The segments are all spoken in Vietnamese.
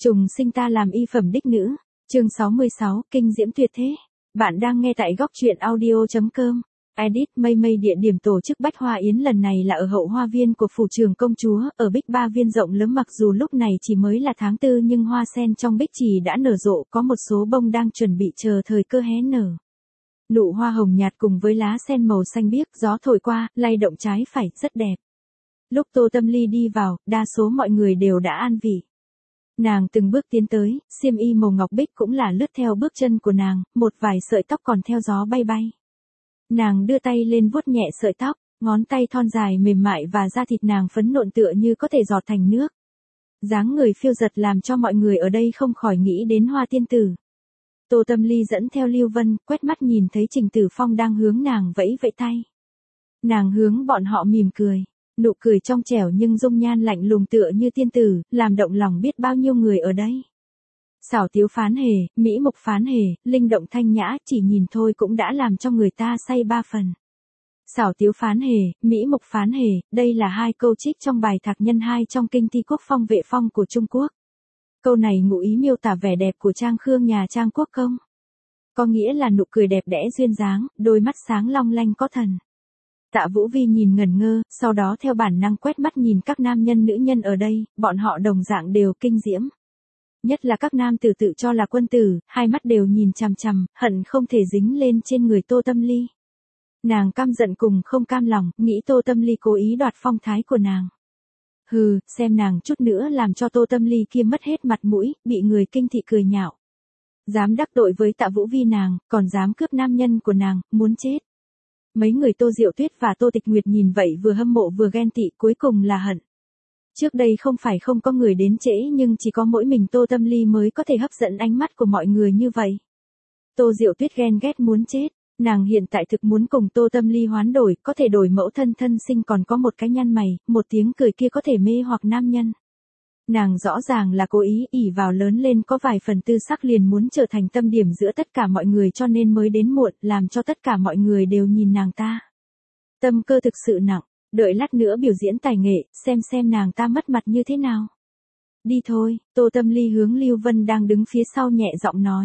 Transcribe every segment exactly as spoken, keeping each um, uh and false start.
Trùng sinh ta làm y phẩm đích nữ. Chương sáu mươi sáu, kinh diễm tuyệt thế. Bạn đang nghe tại góc truyện audio chấm com. Edit mây mây địa điểm tổ chức Bách Hoa Yến lần này là ở hậu hoa viên của phủ trường công chúa, ở Bích Ba Viên rộng lớn. Mặc dù lúc này chỉ mới là tháng tư nhưng hoa sen trong bích trì đã nở rộ, có một số bông đang chuẩn bị chờ thời cơ hé nở. Nụ hoa hồng nhạt cùng với lá sen màu xanh biếc, gió thổi qua, lay động trái phải, rất đẹp. Lúc Tô Tâm Ly đi vào, đa số mọi người đều đã an vị. Nàng từng bước tiến tới, xiêm y màu ngọc bích cũng là lướt theo bước chân của nàng, một vài sợi tóc còn theo gió bay bay. Nàng đưa tay lên vuốt nhẹ sợi tóc, ngón tay thon dài mềm mại và da thịt nàng phấn nộn tựa như có thể giọt thành nước. Dáng người phiêu giật làm cho mọi người ở đây không khỏi nghĩ đến Hoa tiên tử. Tô Tâm Ly dẫn theo Lưu Vân, quét mắt nhìn thấy Trình Tử Phong đang hướng nàng vẫy vẫy tay. Nàng hướng bọn họ mỉm cười. Nụ cười trong trẻo nhưng dung nhan lạnh lùng tựa như tiên tử, làm động lòng biết bao nhiêu người ở đây. Xảo tiếu phán hề, mỹ mục phán hề, linh động thanh nhã, chỉ nhìn thôi cũng đã làm cho người ta say ba phần. Xảo tiếu phán hề, mỹ mục phán hề, đây là hai câu trích trong bài Thạc Nhân hai trong kinh thi quốc phong vệ phong của Trung Quốc. Câu này ngụ ý miêu tả vẻ đẹp của Trang Khương nhà Trang Quốc công. Có nghĩa là nụ cười đẹp đẽ duyên dáng, đôi mắt sáng long lanh có thần. Tạ Vũ Vi nhìn ngẩn ngơ, sau đó theo bản năng quét mắt nhìn các nam nhân nữ nhân ở đây, bọn họ đồng dạng đều kinh diễm. Nhất là các nam tử tự cho là quân tử, hai mắt đều nhìn chằm chằm, hận không thể dính lên trên người Tô Tâm Ly. Nàng căm giận cùng không cam lòng, nghĩ Tô Tâm Ly cố ý đoạt phong thái của nàng. Hừ, xem nàng chút nữa làm cho Tô Tâm Ly kia mất hết mặt mũi, bị người kinh thị cười nhạo. Dám đắc tội với Tạ Vũ Vi nàng, còn dám cướp nam nhân của nàng, muốn chết. Mấy người Tô Diệu Tuyết và Tô Tịch Nguyệt nhìn vậy vừa hâm mộ vừa ghen tị, cuối cùng là hận. Trước đây không phải không có người đến trễ nhưng chỉ có mỗi mình Tô Tâm Ly mới có thể hấp dẫn ánh mắt của mọi người như vậy. Tô Diệu Tuyết ghen ghét muốn chết, nàng hiện tại thực muốn cùng Tô Tâm Ly hoán đổi, có thể đổi mẫu thân thân sinh còn có một cái nhăn mày, một tiếng cười kia có thể mê hoặc nam nhân. Nàng rõ ràng là cố ý ỷ vào lớn lên có vài phần tư sắc liền muốn trở thành tâm điểm giữa tất cả mọi người cho nên mới đến muộn, làm cho tất cả mọi người đều nhìn nàng ta. Tâm cơ thực sự nặng, đợi lát nữa biểu diễn tài nghệ, xem xem nàng ta mất mặt như thế nào. Đi thôi, Tô Tâm Ly hướng Lưu Vân đang đứng phía sau nhẹ giọng nói.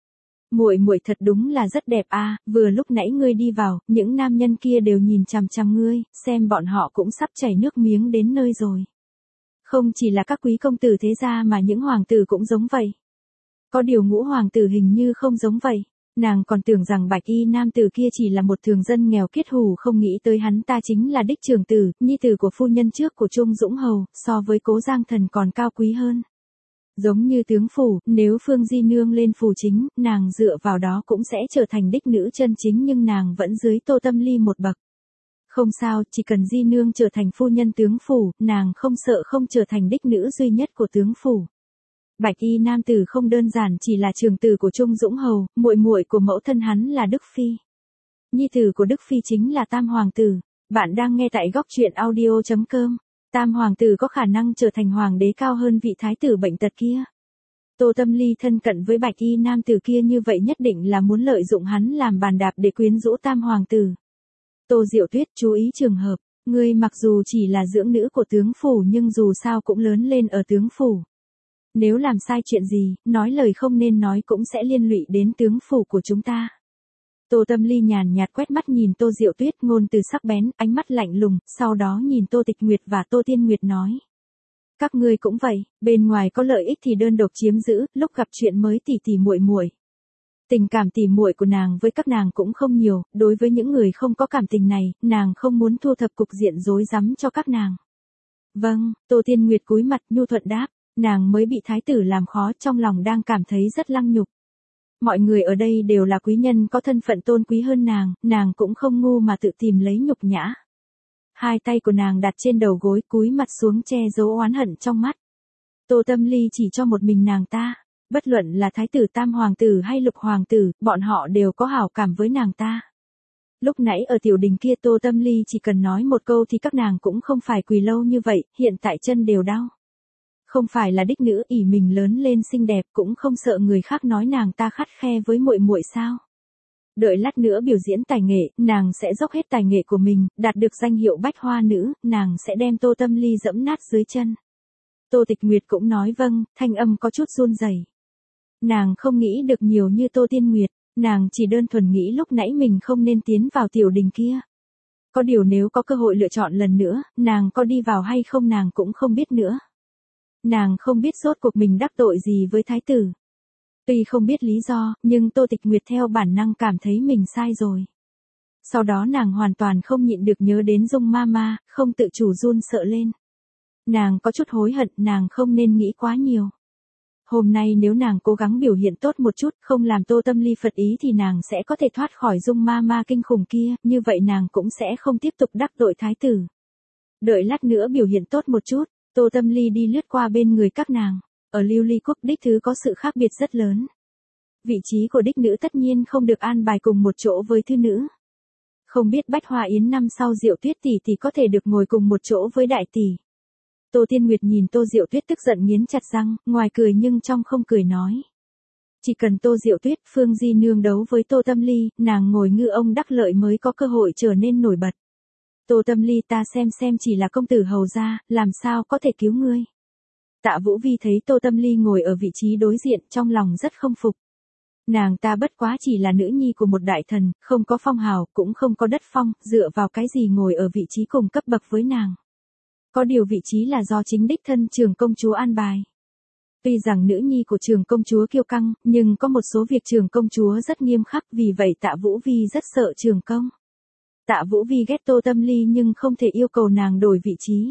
Muội muội thật đúng là rất đẹp a, vừa lúc nãy ngươi đi vào, những nam nhân kia đều nhìn chằm chằm ngươi, xem bọn họ cũng sắp chảy nước miếng đến nơi rồi. Không chỉ là các quý công tử thế gia mà những hoàng tử cũng giống vậy. Có điều Ngũ hoàng tử hình như không giống vậy. Nàng còn tưởng rằng bạch y nam tử kia chỉ là một thường dân nghèo kiết hủ, không nghĩ tới hắn ta chính là đích trưởng tử, nhi tử của phu nhân trước của Trung Dũng Hầu, so với Cố Giang Thần còn cao quý hơn. Giống như tướng phủ, nếu Phương Di Nương lên phủ chính, nàng dựa vào đó cũng sẽ trở thành đích nữ chân chính nhưng nàng vẫn dưới Tô Tâm Ly một bậc. Không sao, chỉ cần Di Nương trở thành phu nhân tướng phủ, nàng không sợ không trở thành đích nữ duy nhất của tướng phủ. Bạch y nam tử không đơn giản chỉ là trưởng tử của Trung Dũng Hầu, muội muội của mẫu thân hắn là Đức Phi. Nhi tử của Đức Phi chính là Tam Hoàng tử. Bạn đang nghe tại góc truyện audio chấm com. Tam Hoàng tử có khả năng trở thành hoàng đế cao hơn vị thái tử bệnh tật kia. Tô Tâm Ly thân cận với bạch y nam tử kia như vậy nhất định là muốn lợi dụng hắn làm bàn đạp để quyến rũ Tam Hoàng tử. Tô Diệu Tuyết chú ý trường hợp, ngươi mặc dù chỉ là dưỡng nữ của tướng phủ nhưng dù sao cũng lớn lên ở tướng phủ. Nếu làm sai chuyện gì, nói lời không nên nói cũng sẽ liên lụy đến tướng phủ của chúng ta. Tô Tâm Ly nhàn nhạt quét mắt nhìn Tô Diệu Tuyết, ngôn từ sắc bén, ánh mắt lạnh lùng, sau đó nhìn Tô Tịch Nguyệt và Tô Tiên Nguyệt nói. Các ngươi cũng vậy, bên ngoài có lợi ích thì đơn độc chiếm giữ, lúc gặp chuyện mới tỉ tỉ muội muội. Tình cảm tỉ muội của nàng với các nàng cũng không nhiều, đối với những người không có cảm tình này, nàng không muốn thu thập cục diện rối rắm cho các nàng. Vâng, Tô Tiên Nguyệt cúi mặt nhu thuận đáp, nàng mới bị thái tử làm khó, trong lòng đang cảm thấy rất lăng nhục. Mọi người ở đây đều là quý nhân có thân phận tôn quý hơn nàng, nàng cũng không ngu mà tự tìm lấy nhục nhã. Hai tay của nàng đặt trên đầu gối, cúi mặt xuống che giấu oán hận trong mắt. Tô Tâm Ly chỉ cho một mình nàng ta, bất luận là thái tử Tam Hoàng tử hay Lục Hoàng tử, bọn họ đều có hảo cảm với nàng ta. Lúc nãy ở tiểu đình kia Tô Tâm Ly chỉ cần nói một câu thì các nàng cũng không phải quỳ lâu như vậy, hiện tại chân đều đau. Không phải là đích nữ ỷ mình lớn lên xinh đẹp cũng không sợ người khác nói nàng ta khắt khe với muội muội sao? Đợi lát nữa biểu diễn tài nghệ, nàng sẽ dốc hết tài nghệ của mình, đạt được danh hiệu bách hoa nữ, nàng sẽ đem Tô Tâm Ly dẫm nát dưới chân. Tô Tịch Nguyệt cũng nói vâng, thanh âm có chút run rẩy. Nàng không nghĩ được nhiều như Tô Tiên Nguyệt, nàng chỉ đơn thuần nghĩ lúc nãy mình không nên tiến vào tiểu đình kia. Có điều nếu có cơ hội lựa chọn lần nữa, nàng có đi vào hay không nàng cũng không biết nữa. Nàng không biết rốt cuộc mình đắc tội gì với thái tử. Tuy không biết lý do, nhưng Tô Tịch Nguyệt theo bản năng cảm thấy mình sai rồi. Sau đó nàng hoàn toàn không nhịn được nhớ đến Dung Mama, không tự chủ run sợ lên. Nàng có chút hối hận, nàng không nên nghĩ quá nhiều. Hôm nay nếu nàng cố gắng biểu hiện tốt một chút, không làm Tô Tâm Ly phật ý thì nàng sẽ có thể thoát khỏi Dung Mama kinh khủng kia, như vậy nàng cũng sẽ không tiếp tục đắc tội thái tử. Đợi lát nữa biểu hiện tốt một chút, Tô Tâm Ly đi lướt qua bên người các nàng. Ở Lưu Ly Quốc đích thứ có sự khác biệt rất lớn. Vị trí của đích nữ tất nhiên không được an bài cùng một chỗ với thư nữ. Không biết Bách Hoa Yến năm sau Diệu Tuyết tỷ tỷ có thể được ngồi cùng một chỗ với đại tỷ. Tô Tiên Nguyệt nhìn Tô Diệu Tuyết tức giận nghiến chặt răng, ngoài cười nhưng trong không cười nói. Chỉ cần Tô Diệu Tuyết, Phương Di nương đấu với Tô Tâm Ly, nàng ngồi ngư ông đắc lợi mới có cơ hội trở nên nổi bật. Tô Tâm Ly ta xem xem chỉ là công tử hầu gia, làm sao có thể cứu ngươi. Tạ Vũ Vi thấy Tô Tâm Ly ngồi ở vị trí đối diện trong lòng rất không phục. Nàng ta bất quá chỉ là nữ nhi của một đại thần, không có phong hào, cũng không có đất phong, dựa vào cái gì ngồi ở vị trí cùng cấp bậc với nàng. Có điều vị trí là do chính đích thân Trường công chúa an bài. Tuy rằng nữ nhi của Trường công chúa kiêu căng, nhưng có một số việc Trường công chúa rất nghiêm khắc, vì vậy Tạ Vũ Vi rất sợ Trường công. Tạ Vũ Vi ghét Tô Tâm Ly nhưng không thể yêu cầu nàng đổi vị trí.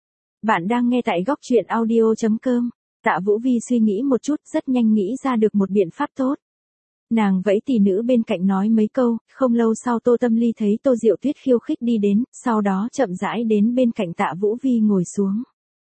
Bạn đang nghe tại góc truyện audio chấm com. Tạ Vũ Vi suy nghĩ một chút, rất nhanh nghĩ ra được một biện pháp tốt. Nàng vẫy tỷ nữ bên cạnh nói mấy câu, không lâu sau Tô Tâm Ly thấy Tô Diệu Tuyết khiêu khích đi đến, sau đó chậm rãi đến bên cạnh Tạ Vũ Vi ngồi xuống.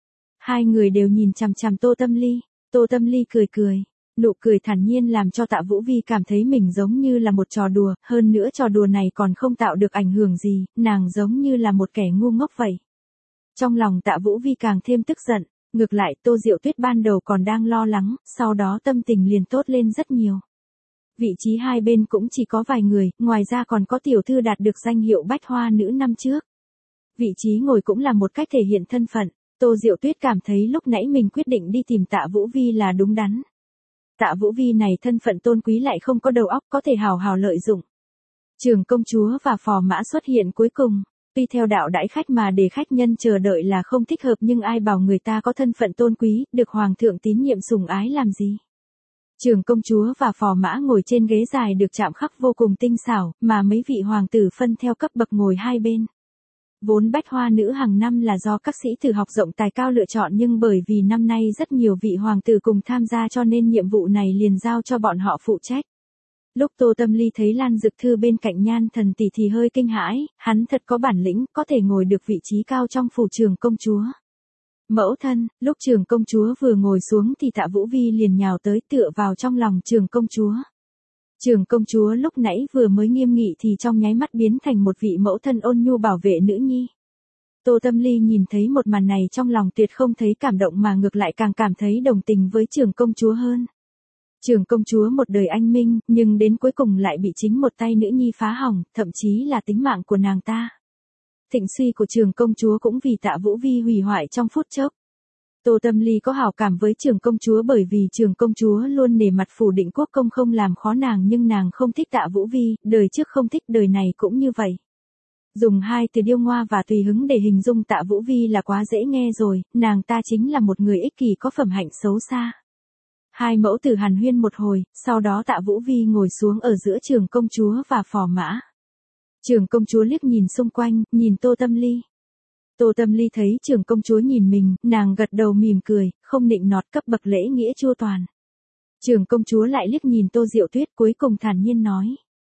Hai người đều nhìn chằm chằm Tô Tâm Ly, Tô Tâm Ly cười cười, nụ cười thản nhiên làm cho Tạ Vũ Vi cảm thấy mình giống như là một trò đùa, hơn nữa trò đùa này còn không tạo được ảnh hưởng gì, nàng giống như là một kẻ ngu ngốc vậy. Trong lòng Tạ Vũ Vi càng thêm tức giận, ngược lại Tô Diệu Tuyết ban đầu còn đang lo lắng, sau đó tâm tình liền tốt lên rất nhiều. Vị trí hai bên cũng chỉ có vài người, ngoài ra còn có tiểu thư đạt được danh hiệu Bách Hoa nữ năm trước. Vị trí ngồi cũng là một cách thể hiện thân phận, Tô Diệu Tuyết cảm thấy lúc nãy mình quyết định đi tìm Tạ Vũ Vi là đúng đắn. Tạ Vũ Vi này thân phận tôn quý lại không có đầu óc có thể hào hào lợi dụng. Trường công chúa và phò mã xuất hiện cuối cùng. Tuy theo đạo đãi khách mà để khách nhân chờ đợi là không thích hợp nhưng ai bảo người ta có thân phận tôn quý, được hoàng thượng tín nhiệm sủng ái làm gì. Trường công chúa và phò mã ngồi trên ghế dài được chạm khắc vô cùng tinh xảo, mà mấy vị hoàng tử phân theo cấp bậc ngồi hai bên. Vốn Bách Hoa nữ hàng năm là do các sĩ tử học rộng tài cao lựa chọn nhưng bởi vì năm nay rất nhiều vị hoàng tử cùng tham gia cho nên nhiệm vụ này liền giao cho bọn họ phụ trách. Lúc Tô Tâm Ly thấy Lan Dực Thư bên cạnh Nhan Thần tỷ thì hơi kinh hãi, hắn thật có bản lĩnh, có thể ngồi được vị trí cao trong phủ Trường công chúa. Mẫu thân, lúc Trường công chúa vừa ngồi xuống thì Tạ Vũ Vi liền nhào tới tựa vào trong lòng Trường công chúa. Trường công chúa lúc nãy vừa mới nghiêm nghị thì trong nháy mắt biến thành một vị mẫu thân ôn nhu bảo vệ nữ nhi. Tô Tâm Ly nhìn thấy một màn này trong lòng tuyệt không thấy cảm động mà ngược lại càng cảm thấy đồng tình với Trường công chúa hơn. Trường công chúa một đời anh minh, nhưng đến cuối cùng lại bị chính một tay nữ nhi phá hỏng, thậm chí là tính mạng của nàng ta. Thịnh suy của Trường công chúa cũng vì Tạ Vũ Vi hủy hoại trong phút chốc. Tô Tâm Ly có hảo cảm với Trường công chúa bởi vì Trường công chúa luôn nể mặt phủ định quốc công không làm khó nàng nhưng nàng không thích Tạ Vũ Vi, đời trước không thích đời này cũng như vậy. Dùng hai từ điêu ngoa và tùy hứng để hình dung Tạ Vũ Vi là quá dễ nghe rồi, nàng ta chính là một người ích kỷ có phẩm hạnh xấu xa. Hai mẫu tử hàn huyên một hồi, sau đó Tạ Vũ Vi ngồi xuống ở giữa Trường công chúa và phò mã. Trường công chúa liếc nhìn xung quanh, nhìn Tô Tâm Ly. Tô Tâm Ly thấy Trường công chúa nhìn mình, nàng gật đầu mỉm cười, không nịnh nọt cấp bậc lễ nghĩa chua toàn. Trường công chúa lại liếc nhìn Tô Diệu Tuyết cuối cùng thản nhiên nói.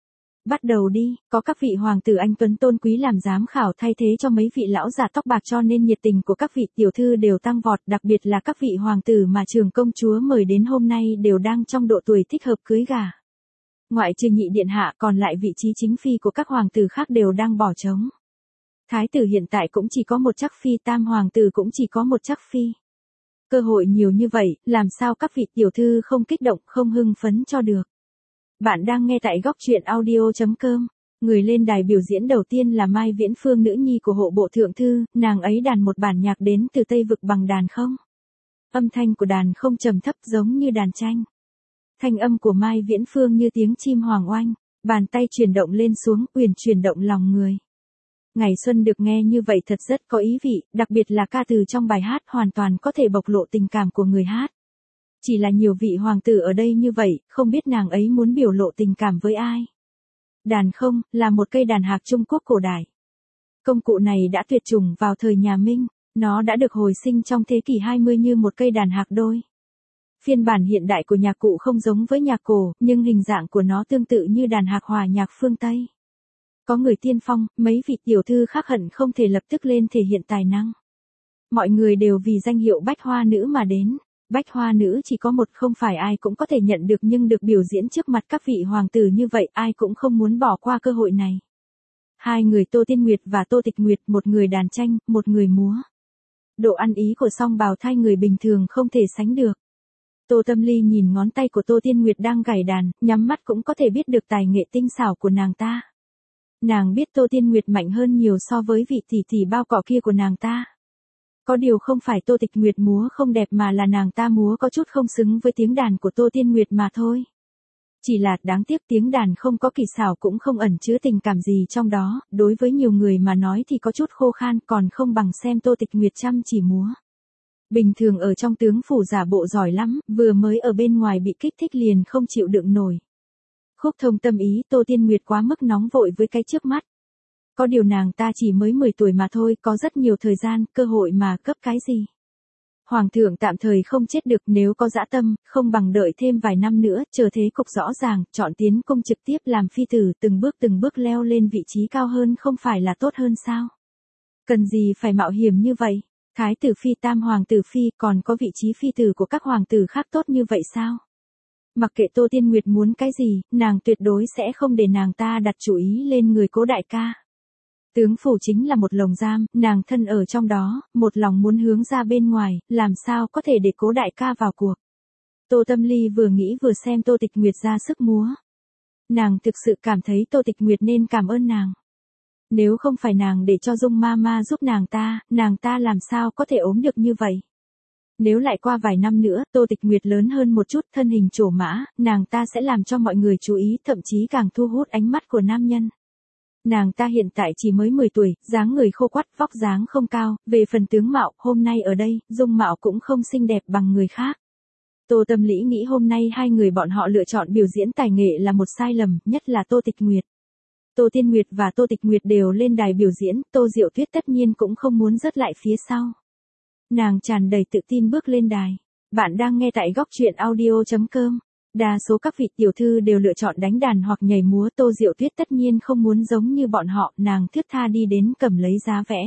Bắt đầu đi, có các vị hoàng tử anh tuấn tôn quý làm giám khảo thay thế cho mấy vị lão già tóc bạc cho nên nhiệt tình của các vị tiểu thư đều tăng vọt, đặc biệt là các vị hoàng tử mà Trường công chúa mời đến hôm nay đều đang trong độ tuổi thích hợp cưới gả. Ngoại trừ nhị điện hạ còn lại vị trí chính phi của các hoàng tử khác đều đang bỏ trống. Thái tử hiện tại cũng chỉ có một chắc phi, tam hoàng tử cũng chỉ có một chắc phi. Cơ hội nhiều như vậy, làm sao các vị tiểu thư không kích động, không hưng phấn cho được. Bạn đang nghe tại góc truyện audio chấm com. Người lên đài biểu diễn đầu tiên là Mai Viễn Phương nữ nhi của hộ bộ thượng thư, nàng ấy đàn một bản nhạc đến từ Tây Vực bằng đàn không. Âm thanh của đàn không trầm thấp giống như đàn tranh. Thanh âm của Mai Viễn Phương như tiếng chim hoàng oanh, bàn tay chuyển động lên xuống, uyển chuyển động lòng người. Ngày xuân được nghe như vậy thật rất có ý vị, đặc biệt là ca từ trong bài hát hoàn toàn có thể bộc lộ tình cảm của người hát. Chỉ là nhiều vị hoàng tử ở đây như vậy, không biết nàng ấy muốn biểu lộ tình cảm với ai. Đàn không, là một cây đàn hạc Trung Quốc cổ đại. Công cụ này đã tuyệt chủng vào thời nhà Minh, nó đã được hồi sinh trong thế kỷ hai mươi như một cây đàn hạc đôi. Phiên bản hiện đại của nhạc cụ không giống với nhạc cổ, nhưng hình dạng của nó tương tự như đàn hạc hòa nhạc phương Tây. Có người tiên phong, mấy vị tiểu thư khác hận không thể lập tức lên thể hiện tài năng. Mọi người đều vì danh hiệu bách hoa nữ mà đến. Bách hoa nữ chỉ có một, không phải ai cũng có thể nhận được, nhưng được biểu diễn trước mặt các vị hoàng tử như vậy ai cũng không muốn bỏ qua cơ hội này. Hai người Tô Tiên Nguyệt và Tô Tịch Nguyệt, một người đàn tranh, một người múa. Độ ăn ý của song bào thai người bình thường không thể sánh được. Tô Tâm Ly nhìn ngón tay của Tô Tiên Nguyệt đang gảy đàn, nhắm mắt cũng có thể biết được tài nghệ tinh xảo của nàng ta. Nàng biết Tô Tiên Nguyệt mạnh hơn nhiều so với vị tỷ tỷ bao cỏ kia của nàng ta. Có điều không phải Tô Tịch Nguyệt múa không đẹp mà là nàng ta múa có chút không xứng với tiếng đàn của Tô Tiên Nguyệt mà thôi. Chỉ là đáng tiếc tiếng đàn không có kỳ xảo cũng không ẩn chứa tình cảm gì trong đó, đối với nhiều người mà nói thì có chút khô khan, còn không bằng xem Tô Tịch Nguyệt chăm chỉ múa. Bình thường ở trong tướng phủ giả bộ giỏi lắm, vừa mới ở bên ngoài bị kích thích liền không chịu đựng nổi. Khúc thông tâm ý, Tô Tiên Nguyệt quá mức nóng vội với cái trước mắt. Có điều nàng ta chỉ mới mười tuổi mà thôi, có rất nhiều thời gian, cơ hội mà cấp cái gì. Hoàng thượng tạm thời không chết được, nếu có dã tâm, không bằng đợi thêm vài năm nữa, chờ thế cục rõ ràng, chọn tiến công trực tiếp làm phi tử, từng bước từng bước leo lên vị trí cao hơn không phải là tốt hơn sao? Cần gì phải mạo hiểm như vậy? Thái tử phi, tam hoàng tử phi, còn có vị trí phi tử của các hoàng tử khác tốt như vậy sao? Mặc kệ Tô Tiên Nguyệt muốn cái gì, nàng tuyệt đối sẽ không để nàng ta đặt chủ ý lên người Cố đại ca. Tướng phủ chính là một lồng giam, nàng thân ở trong đó, một lòng muốn hướng ra bên ngoài, làm sao có thể để Cố đại ca vào cuộc. Tô Tâm Ly vừa nghĩ vừa xem Tô Tịch Nguyệt ra sức múa. Nàng thực sự cảm thấy Tô Tịch Nguyệt nên cảm ơn nàng. Nếu không phải nàng để cho Dung ma ma giúp nàng ta, nàng ta làm sao có thể ốm được như vậy. Nếu lại qua vài năm nữa, Tô Tịch Nguyệt lớn hơn một chút, thân hình trổ mã, nàng ta sẽ làm cho mọi người chú ý, thậm chí càng thu hút ánh mắt của nam nhân. Nàng ta hiện tại chỉ mới mười tuổi, dáng người khô quắt, vóc dáng không cao, về phần tướng mạo, hôm nay ở đây, dung mạo cũng không xinh đẹp bằng người khác. Tô Tâm Lý nghĩ hôm nay hai người bọn họ lựa chọn biểu diễn tài nghệ là một sai lầm, nhất là Tô Tịch Nguyệt. Tô Tiên Nguyệt và Tô Tịch Nguyệt đều lên đài biểu diễn, Tô Diệu Tuyết tất nhiên cũng không muốn rớt lại phía sau. Nàng tràn đầy tự tin bước lên đài. Bạn đang nghe tại góc truyện audio chấm com. Đa số các vị tiểu thư đều lựa chọn đánh đàn hoặc nhảy múa, Tô Diệu Tuyết tất nhiên không muốn giống như bọn họ, nàng thướt tha đi đến cầm lấy giá vẽ.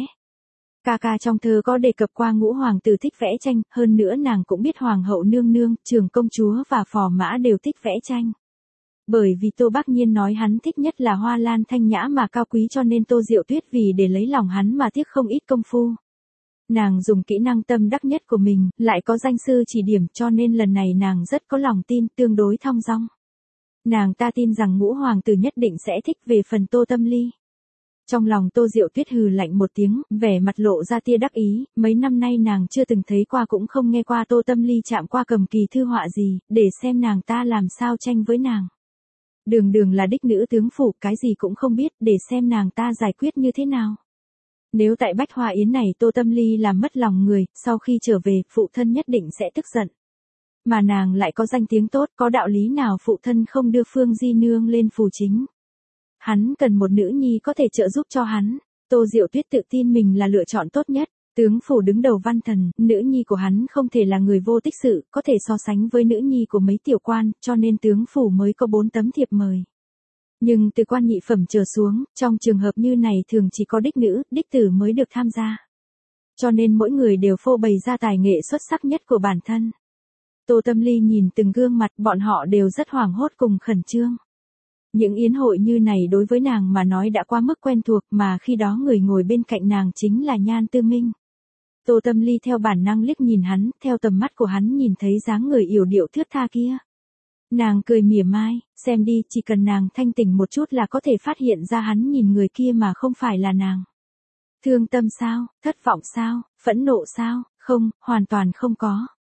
Ca ca trong thơ có đề cập qua ngũ hoàng tử thích vẽ tranh, hơn nữa nàng cũng biết hoàng hậu nương nương, trưởng công chúa và phò mã đều thích vẽ tranh. Bởi vì Tô Bác Nhiên nói hắn thích nhất là hoa lan thanh nhã mà cao quý, cho nên Tô Diệu Tuyết vì để lấy lòng hắn mà tiếc không ít công phu. Nàng dùng kỹ năng tâm đắc nhất của mình, lại có danh sư chỉ điểm, cho nên lần này nàng rất có lòng tin, tương đối thong dong. Nàng ta tin rằng ngũ hoàng tử nhất định sẽ thích. Về phần Tô Tâm Ly, trong lòng Tô Diệu Tuyết hừ lạnh một tiếng, vẻ mặt lộ ra tia đắc ý, mấy năm nay nàng chưa từng thấy qua cũng không nghe qua Tô Tâm Ly chạm qua cầm kỳ thư họa gì, để xem nàng ta làm sao tranh với nàng. Đường đường là đích nữ tướng phủ, cái gì cũng không biết, để xem nàng ta giải quyết như thế nào. Nếu tại Bách Hoa Yến này Tô Tâm Ly làm mất lòng người, sau khi trở về, phụ thân nhất định sẽ tức giận. Mà nàng lại có danh tiếng tốt, có đạo lý nào phụ thân không đưa Phương Di Nương lên phủ chính. Hắn cần một nữ nhi có thể trợ giúp cho hắn. Tô Diệu Tuyết tự tin mình là lựa chọn tốt nhất. Tướng phủ đứng đầu văn thần, nữ nhi của hắn không thể là người vô tích sự, có thể so sánh với nữ nhi của mấy tiểu quan, cho nên tướng phủ mới có bốn tấm thiệp mời. Nhưng từ quan nhị phẩm trở xuống, trong trường hợp như này thường chỉ có đích nữ, đích tử mới được tham gia. Cho nên mỗi người đều phô bày ra tài nghệ xuất sắc nhất của bản thân. Tô Tâm Ly nhìn từng gương mặt, bọn họ đều rất hoảng hốt cùng khẩn trương. Những yến hội như này đối với nàng mà nói đã quá mức quen thuộc, mà khi đó người ngồi bên cạnh nàng chính là Nhan Tư Minh. Tô Tâm Ly theo bản năng liếc nhìn hắn, theo tầm mắt của hắn nhìn thấy dáng người yểu điệu thướt tha kia. Nàng cười mỉa mai, xem đi, chỉ cần nàng thanh tỉnh một chút là có thể phát hiện ra hắn nhìn người kia mà không phải là nàng. Thương tâm sao, thất vọng sao, phẫn nộ sao, không, hoàn toàn không có.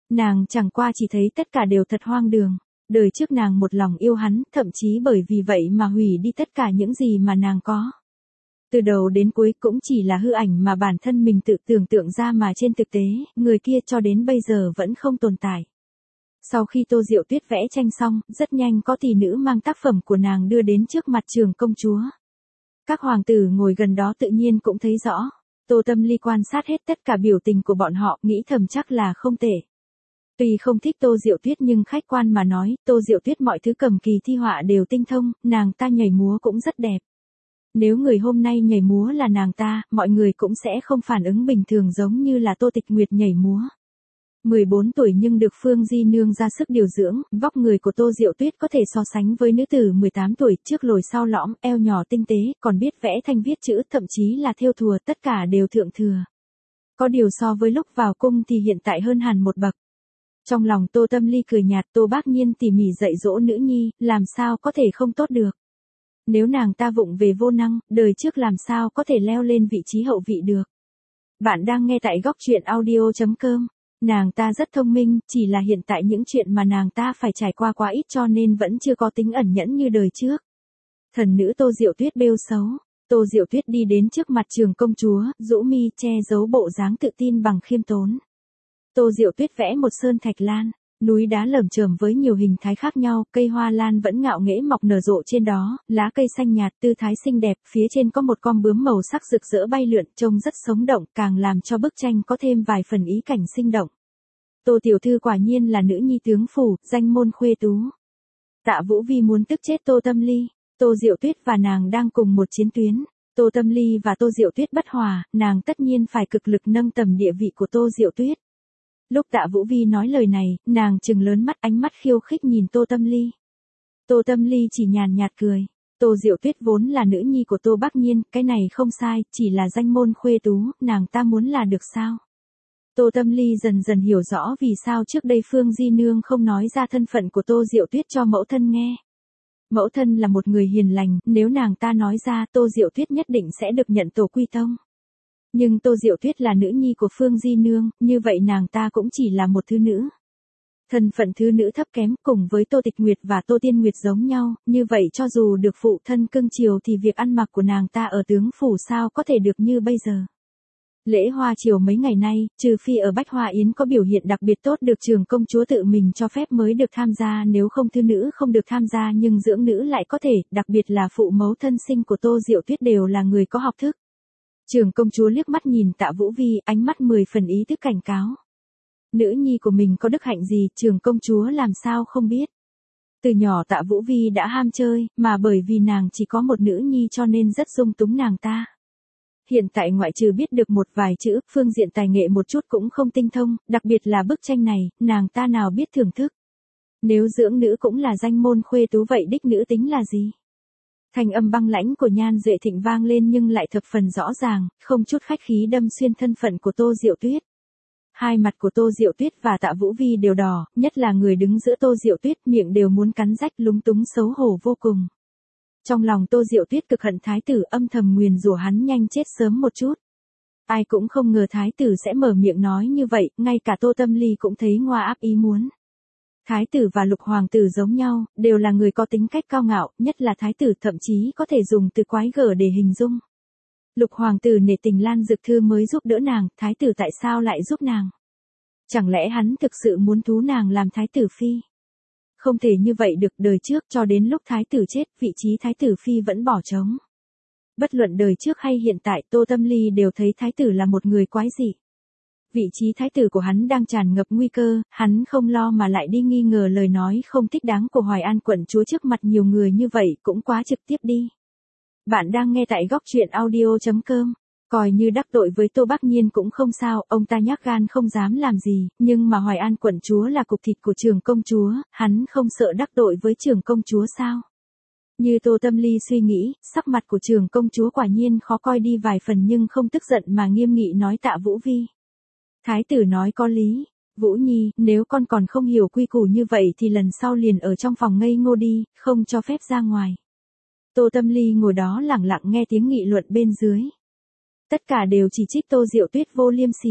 Nàng chẳng qua chỉ thấy tất cả đều thật hoang đường. Đời trước nàng một lòng yêu hắn, thậm chí bởi vì vậy mà hủy đi tất cả những gì mà nàng có. Từ đầu đến cuối cũng chỉ là hư ảnh mà bản thân mình tự tưởng tượng ra mà trên thực tế, người kia cho đến bây giờ vẫn không tồn tại. Sau khi Tô Diệu Tuyết vẽ tranh xong, rất nhanh có tỷ nữ mang tác phẩm của nàng đưa đến trước mặt Trường công chúa. Các hoàng tử ngồi gần đó tự nhiên cũng thấy rõ. Tô Tâm Ly quan sát hết tất cả biểu tình của bọn họ, nghĩ thầm chắc là không tệ. Tuy không thích Tô Diệu Tuyết nhưng khách quan mà nói, Tô Diệu Tuyết mọi thứ cầm kỳ thi họa đều tinh thông, nàng ta nhảy múa cũng rất đẹp. Nếu người hôm nay nhảy múa là nàng ta, mọi người cũng sẽ không phản ứng bình thường giống như là Tô Tịch Nguyệt nhảy múa. mười bốn tuổi nhưng được Phương Di Nương ra sức điều dưỡng, vóc người của Tô Diệu Tuyết có thể so sánh với nữ tử mười tám tuổi, trước lồi sau lõm, eo nhỏ tinh tế, còn biết vẽ thanh viết chữ, thậm chí là thêu thùa, tất cả đều thượng thừa. Có điều so với lúc vào cung thì hiện tại hơn hẳn một bậc. Trong lòng Tô Tâm Ly cười nhạt, Tô Bác Nhiên tỉ mỉ dạy dỗ nữ nhi, làm sao có thể không tốt được. Nếu nàng ta vụng về vô năng, đời trước làm sao có thể leo lên vị trí hậu vị được. Bạn đang nghe tại góc truyện audio chấm com. Nàng ta rất thông minh, chỉ là hiện tại những chuyện mà nàng ta phải trải qua quá ít cho nên vẫn chưa có tính ẩn nhẫn như đời trước. Thần nữ Tô Diệu Tuyết bêu xấu. Tô Diệu Tuyết đi đến trước mặt Trường công chúa, rũ mi che giấu bộ dáng tự tin bằng khiêm tốn. Tô Diệu Tuyết vẽ một sơn thạch lan, núi đá lởm chởm với nhiều hình thái khác nhau, cây hoa lan vẫn ngạo nghễ mọc nở rộ trên đó, lá cây xanh nhạt tư thái xinh đẹp, phía trên có một con bướm màu sắc rực rỡ bay lượn, trông rất sống động, càng làm cho bức tranh có thêm vài phần ý cảnh sinh động. Tô tiểu thư quả nhiên là nữ nhi tướng phủ, danh môn khuê tú. Tạ Vũ Vi muốn tức chết Tô Tâm Ly. Tô Diệu Tuyết và nàng đang cùng một chiến tuyến. Tô Tâm Ly và Tô Diệu Tuyết bất hòa, nàng tất nhiên phải cực lực nâng tầm địa vị của Tô Diệu Tuyết. Lúc Tạ Vũ Vi nói lời này, nàng trừng lớn mắt, ánh mắt khiêu khích nhìn Tô Tâm Ly. Tô Tâm Ly chỉ nhàn nhạt cười. Tô Diệu Tuyết vốn là nữ nhi của Tô Bác Nhiên, cái này không sai, chỉ là danh môn khuê tú, nàng ta muốn là được sao? Tô Tâm Ly dần dần hiểu rõ vì sao trước đây Phương Di Nương không nói ra thân phận của Tô Diệu Tuyết cho mẫu thân nghe. Mẫu thân là một người hiền lành, nếu nàng ta nói ra Tô Diệu Tuyết nhất định sẽ được nhận tổ quy tông. Nhưng Tô Diệu Tuyết là nữ nhi của Phương Di Nương, như vậy nàng ta cũng chỉ là một thứ nữ. Thân phận thứ nữ thấp kém, cùng với Tô Tịch Nguyệt và Tô Tiên Nguyệt giống nhau, như vậy cho dù được phụ thân cưng chiều thì việc ăn mặc của nàng ta ở tướng phủ sao có thể được như bây giờ. Lễ hoa chiều mấy ngày nay, trừ phi ở Bách Hoa Yến có biểu hiện đặc biệt tốt được Trường công chúa tự mình cho phép mới được tham gia, nếu không thư nữ không được tham gia, nhưng dưỡng nữ lại có thể, đặc biệt là phụ mẫu thân sinh của Tô Diệu Tuyết đều là người có học thức. Trường công chúa liếc mắt nhìn Tạ Vũ Vi, ánh mắt mười phần ý thức cảnh cáo. Nữ nhi của mình có đức hạnh gì, Trường công chúa làm sao không biết. Từ nhỏ Tạ Vũ Vi đã ham chơi, mà bởi vì nàng chỉ có một nữ nhi cho nên rất dung túng nàng ta. Hiện tại ngoại trừ biết được một vài chữ, phương diện tài nghệ một chút cũng không tinh thông, đặc biệt là bức tranh này, nàng ta nào biết thưởng thức. Nếu dưỡng nữ cũng là danh môn khuê tú vậy đích nữ tính là gì? Thanh âm băng lãnh của Nhan Duệ Thịnh vang lên nhưng lại thập phần rõ ràng, không chút khách khí đâm xuyên thân phận của Tô Diệu Tuyết. Hai mặt của Tô Diệu Tuyết và Tạ Vũ Vi đều đỏ, nhất là người đứng giữa Tô Diệu Tuyết miệng đều muốn cắn rách, lúng túng xấu hổ vô cùng. Trong lòng Tô Diệu Tuyết cực hận thái tử, âm thầm nguyền rủa hắn nhanh chết sớm một chút. Ai cũng không ngờ thái tử sẽ mở miệng nói như vậy, ngay cả Tô Tâm Ly cũng thấy ngoa áp ý muốn. Thái tử và lục hoàng tử giống nhau, đều là người có tính cách cao ngạo, nhất là thái tử thậm chí có thể dùng từ quái gở để hình dung. Lục hoàng tử nể tình Lan Dực Thư mới giúp đỡ nàng, thái tử tại sao lại giúp nàng? Chẳng lẽ hắn thực sự muốn thú nàng làm thái tử phi? Không thể như vậy được, đời trước cho đến lúc thái tử chết, vị trí thái tử phi vẫn bỏ trống. Bất luận đời trước hay hiện tại, Tô Tâm Ly đều thấy thái tử là một người quái dị. Vị trí thái tử của hắn đang tràn ngập nguy cơ, hắn không lo mà lại đi nghi ngờ lời nói không thích đáng của Hoài An quận chúa trước mặt nhiều người như vậy cũng quá trực tiếp đi. Bạn đang nghe tại góc truyện audio chấm com. Coi như đắc tội với Tô Bác Nhiên cũng không sao, ông ta nhát gan không dám làm gì, nhưng mà Hoài An quận chúa là cục thịt của Trường công chúa, hắn không sợ đắc tội với Trường công chúa sao? Như Tô Tâm Ly suy nghĩ, sắc mặt của Trường công chúa quả nhiên khó coi đi vài phần nhưng không tức giận mà nghiêm nghị nói Tạ Vũ Vi. Thái tử nói có lý, Vũ Nhi, nếu con còn không hiểu quy củ như vậy thì lần sau liền ở trong phòng ngây ngô đi, không cho phép ra ngoài. Tô Tâm Ly ngồi đó lẳng lặng nghe tiếng nghị luận bên dưới. Tất cả đều chỉ trích Tô Diệu Tuyết vô liêm sỉ.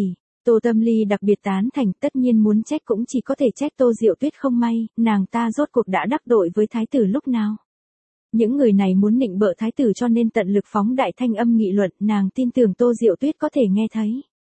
Tô Tâm Ly đặc biệt tán thành, tất nhiên muốn trách cũng chỉ có thể trách Tô Diệu Tuyết không may, nàng ta rốt cuộc đã đắc tội với thái tử lúc nào. Những người này muốn nịnh bợ thái tử cho nên tận lực phóng đại thanh âm nghị luận, nàng tin tưởng Tô Diệu Tuyết có thể nghe thấy.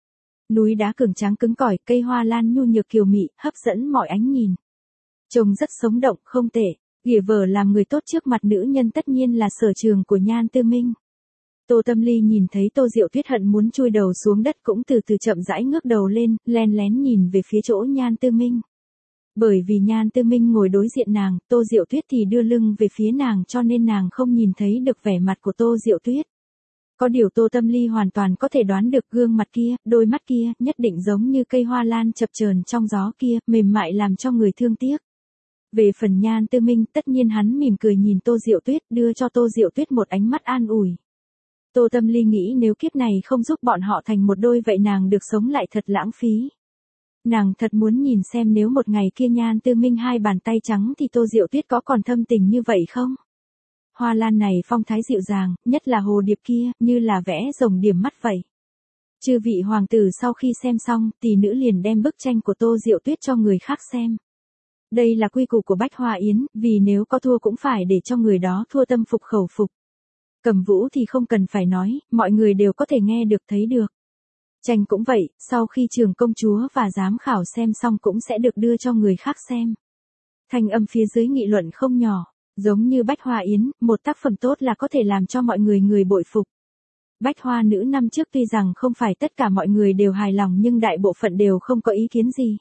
Núi đá cường tráng cứng cỏi, cây hoa lan nhu nhược kiều mị, hấp dẫn mọi ánh nhìn. Trông rất sống động, không tệ, ghìa vờ làm người tốt trước mặt nữ nhân tất nhiên là sở trường của Nhan Tư Minh. Tô Tâm Ly nhìn thấy Tô Diệu Tuyết hận muốn chui đầu xuống đất cũng từ từ chậm rãi ngước đầu lên, len lén nhìn về phía chỗ Nhan Tư Minh. Bởi vì Nhan Tư Minh ngồi đối diện nàng, Tô Diệu Tuyết thì đưa lưng về phía nàng cho nên nàng không nhìn thấy được vẻ mặt của Tô Diệu Tuyết. Có điều Tô Tâm Ly hoàn toàn có thể đoán được gương mặt kia, đôi mắt kia, nhất định giống như cây hoa lan chập chờn trong gió kia, mềm mại làm cho người thương tiếc. Về phần Nhan Tư Minh, tất nhiên hắn mỉm cười nhìn Tô Diệu Tuyết, đưa cho Tô Diệu Tuyết một ánh mắt an ủi. Tô Tâm Ly nghĩ nếu kiếp này không giúp bọn họ thành một đôi vậy nàng được sống lại thật lãng phí. Nàng thật muốn nhìn xem nếu một ngày kia Nhan Tư Minh hai bàn tay trắng thì Tô Diệu Tuyết có còn thâm tình như vậy không? Hoa lan này phong thái dịu dàng, nhất là hồ điệp kia, như là vẽ rồng điểm mắt vậy. Chư vị hoàng tử sau khi xem xong, tỷ nữ liền đem bức tranh của Tô Diệu Tuyết cho người khác xem. Đây là quy củ của Bách Hoa Yến, vì nếu có thua cũng phải để cho người đó thua tâm phục khẩu phục. Cầm vũ thì không cần phải nói, mọi người đều có thể nghe được thấy được. Tranh cũng vậy, sau khi trưởng công chúa và giám khảo xem xong cũng sẽ được đưa cho người khác xem. Thanh âm phía dưới nghị luận không nhỏ, giống như Bách Hoa Yến, một tác phẩm tốt là có thể làm cho mọi người người bội phục. Bách Hoa nữ năm trước tuy rằng không phải tất cả mọi người đều hài lòng nhưng đại bộ phận đều không có ý kiến gì.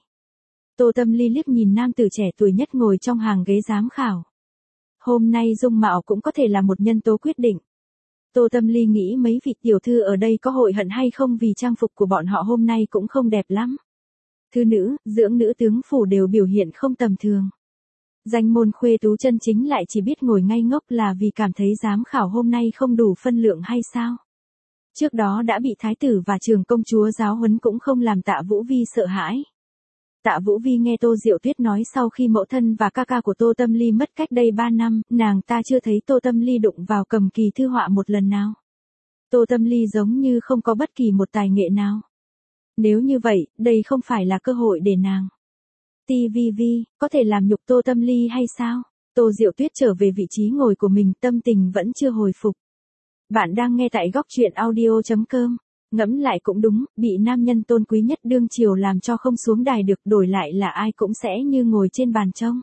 Tô Tâm Ly liếc nhìn nam tử trẻ tuổi nhất ngồi trong hàng ghế giám khảo. Hôm nay dung mạo cũng có thể là một nhân tố quyết định. Tô Tâm Ly nghĩ mấy vị tiểu thư ở đây có hội hận hay không vì trang phục của bọn họ hôm nay cũng không đẹp lắm. Thư nữ, dưỡng nữ tướng phủ đều biểu hiện không tầm thường. Danh môn khuê tú chân chính lại chỉ biết ngồi ngay ngốc là vì cảm thấy giám khảo hôm nay không đủ phân lượng hay sao? Trước đó đã bị thái tử và trưởng công chúa giáo huấn cũng không làm Tạ Vũ Vi sợ hãi. Tạ Vũ Vi nghe Tô Diệu Tuyết nói sau khi mẫu thân và ca ca của Tô Tâm Ly mất cách đây ba năm, nàng ta chưa thấy Tô Tâm Ly đụng vào cầm kỳ thư họa một lần nào. Tô Tâm Ly giống như không có bất kỳ một tài nghệ nào. Nếu như vậy, đây không phải là cơ hội để nàng. tê vê vê, có thể làm nhục Tô Tâm Ly hay sao? Tô Diệu Tuyết trở về vị trí ngồi của mình, tâm tình vẫn chưa hồi phục. Bạn đang nghe tại góc truyện audio chấm com. Ngẫm lại cũng đúng, bị nam nhân tôn quý nhất đương triều làm cho không xuống đài được, đổi lại là ai cũng sẽ như ngồi trên bàn trông.